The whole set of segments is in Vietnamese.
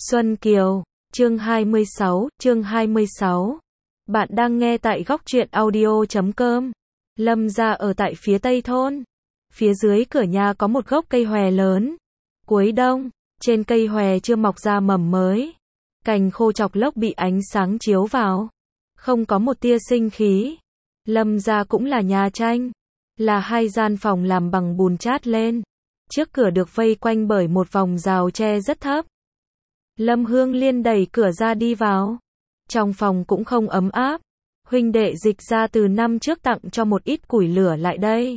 Xuân Kiều, chương 26. Bạn đang nghe tại góc truyện audio.com. Lâm gia ở tại phía tây thôn. Phía dưới cửa nhà có một gốc cây hòe lớn. Cuối đông, trên cây hòe chưa mọc ra mầm mới. Cành khô chọc lốc bị ánh sáng chiếu vào. Không có một tia sinh khí. Lâm gia cũng là nhà tranh. Là hai gian phòng làm bằng bùn chát lên. Trước cửa được vây quanh bởi một vòng rào tre rất thấp. Lâm Hương Liên đẩy cửa ra đi vào. Trong phòng cũng không ấm áp. Huynh đệ Dịch ra từ năm trước tặng cho một ít củi lửa lại đây.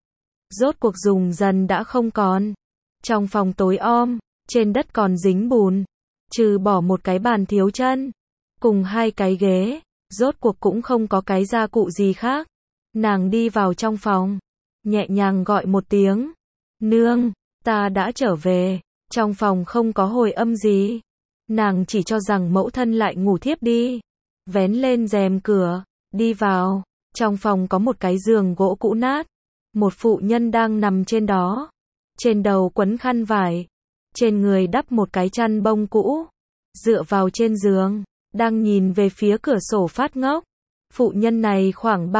Rốt cuộc dùng dần đã không còn. Trong phòng tối om, trên đất còn dính bùn. Trừ bỏ một cái bàn thiếu chân. Cùng hai cái ghế. Rốt cuộc cũng không có cái gia cụ gì khác. Nàng đi vào trong phòng. Nhẹ nhàng gọi một tiếng. Nương, ta đã trở về. Trong phòng không có hồi âm gì. Nàng chỉ cho rằng mẫu thân lại ngủ thiếp đi. Vén lên rèm cửa, đi vào. Trong phòng có một cái giường gỗ cũ nát. Một phụ nhân đang nằm trên đó. Trên đầu quấn khăn vải. Trên người đắp một cái chăn bông cũ. Dựa vào trên giường, đang nhìn về phía cửa sổ phát ngốc. Phụ nhân này khoảng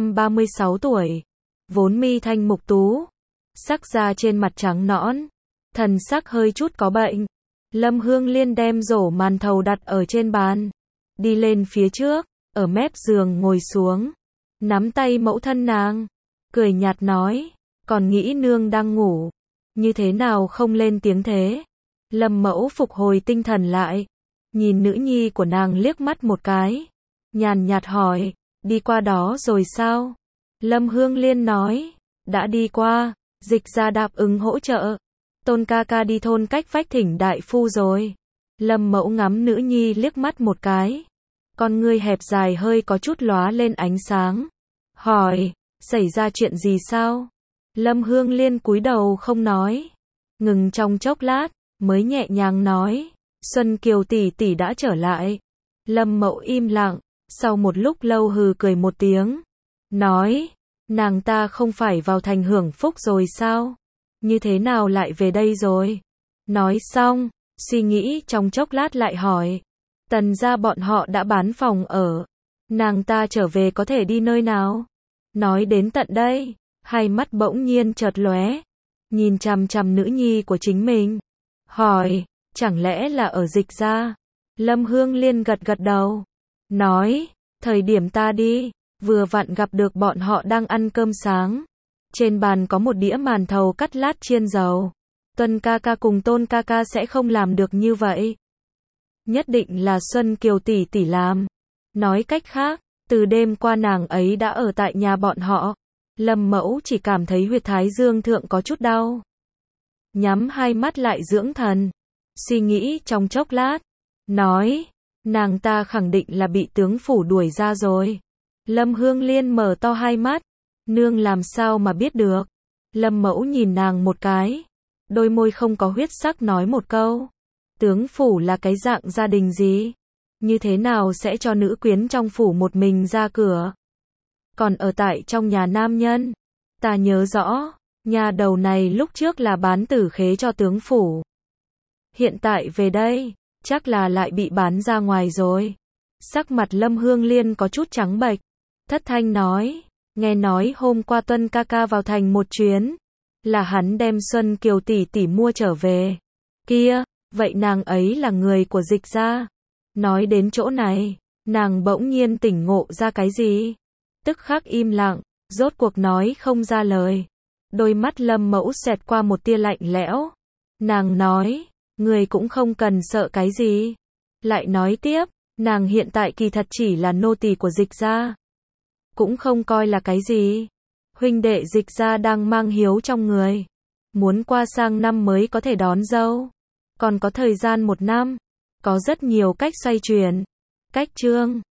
35-36 tuổi. Vốn mi thanh mục tú. Sắc da trên mặt trắng nõn. Thần sắc hơi chút có bệnh. Lâm Hương Liên đem rổ màn thầu đặt ở trên bàn. Đi lên phía trước, ở mép giường ngồi xuống. Nắm tay mẫu thân nàng. Cười nhạt nói, còn nghĩ nương đang ngủ. Như thế nào không lên tiếng thế? Lâm mẫu phục hồi tinh thần lại. Nhìn nữ nhi của nàng liếc mắt một cái. Nhàn nhạt hỏi, đi qua đó rồi sao? Lâm Hương Liên nói, đã đi qua, Dịch ra đáp ứng hỗ trợ. Tôn ca ca đi thôn cách vách thỉnh đại phu rồi. Lâm mẫu ngắm nữ nhi liếc mắt một cái. Con ngươi hẹp dài hơi có chút lóa lên ánh sáng. Hỏi, xảy ra chuyện gì sao? Lâm Hương Liên cúi đầu không nói. Ngừng trong chốc lát, mới nhẹ nhàng nói. Xuân Kiều tỷ tỷ đã trở lại. Lâm mẫu im lặng, sau một lúc lâu hừ cười một tiếng. Nói, nàng ta không phải vào thành hưởng phúc rồi sao? Như thế nào lại về đây rồi? Nói xong, suy nghĩ trong chốc lát lại hỏi. Tần gia bọn họ đã bán phòng ở. Nàng ta trở về có thể đi nơi nào? Nói đến tận đây, hai mắt bỗng nhiên chợt lóe. Nhìn chằm chằm nữ nhi của chính mình. Hỏi, chẳng lẽ là ở Dịch gia? Lâm Hương Liên gật gật đầu. Nói, thời điểm ta đi, vừa vặn gặp được bọn họ đang ăn cơm sáng. Trên bàn có một đĩa màn thầu cắt lát chiên dầu. Tuân ca ca cùng Tôn ca ca sẽ không làm được như vậy. Nhất định là Xuân Kiều tỷ tỷ làm. Nói cách khác, từ đêm qua nàng ấy đã ở tại nhà bọn họ. Lâm mẫu chỉ cảm thấy huyệt thái dương thượng có chút đau. Nhắm hai mắt lại dưỡng thần. Suy nghĩ trong chốc lát. Nói, nàng ta khẳng định là bị tướng phủ đuổi ra rồi. Lâm Hương Liên mở to hai mắt. Nương làm sao mà biết được? Lâm mẫu nhìn nàng một cái. Đôi môi không có huyết sắc nói một câu. Tướng phủ là cái dạng gia đình gì? Như thế nào sẽ cho nữ quyến trong phủ một mình ra cửa? Còn ở tại trong nhà nam nhân? Ta nhớ rõ, nhà đầu này lúc trước là bán tử khế cho tướng phủ. Hiện tại về đây, chắc là lại bị bán ra ngoài rồi. Sắc mặt Lâm Hương Liên có chút trắng bệch. Thất thanh nói. Nghe nói hôm qua Tuân ca ca vào thành một chuyến. Là hắn đem Xuân Kiều tỷ tỷ mua trở về. Kia, vậy nàng ấy là người của Dịch gia. Nói đến chỗ này, nàng bỗng nhiên tỉnh ngộ ra cái gì. Tức khắc im lặng, rốt cuộc nói không ra lời. Đôi mắt Lâm mẫu xẹt qua một tia lạnh lẽo. Nàng nói, người cũng không cần sợ cái gì. Lại nói tiếp, nàng hiện tại kỳ thật chỉ là nô tỳ của Dịch gia. Cũng không coi là cái gì. Huynh đệ Dịch gia đang mang hiếu trong người. Muốn qua sang năm mới có thể đón dâu. Còn có thời gian 1 năm. Có rất nhiều cách xoay chuyển. Cách trương.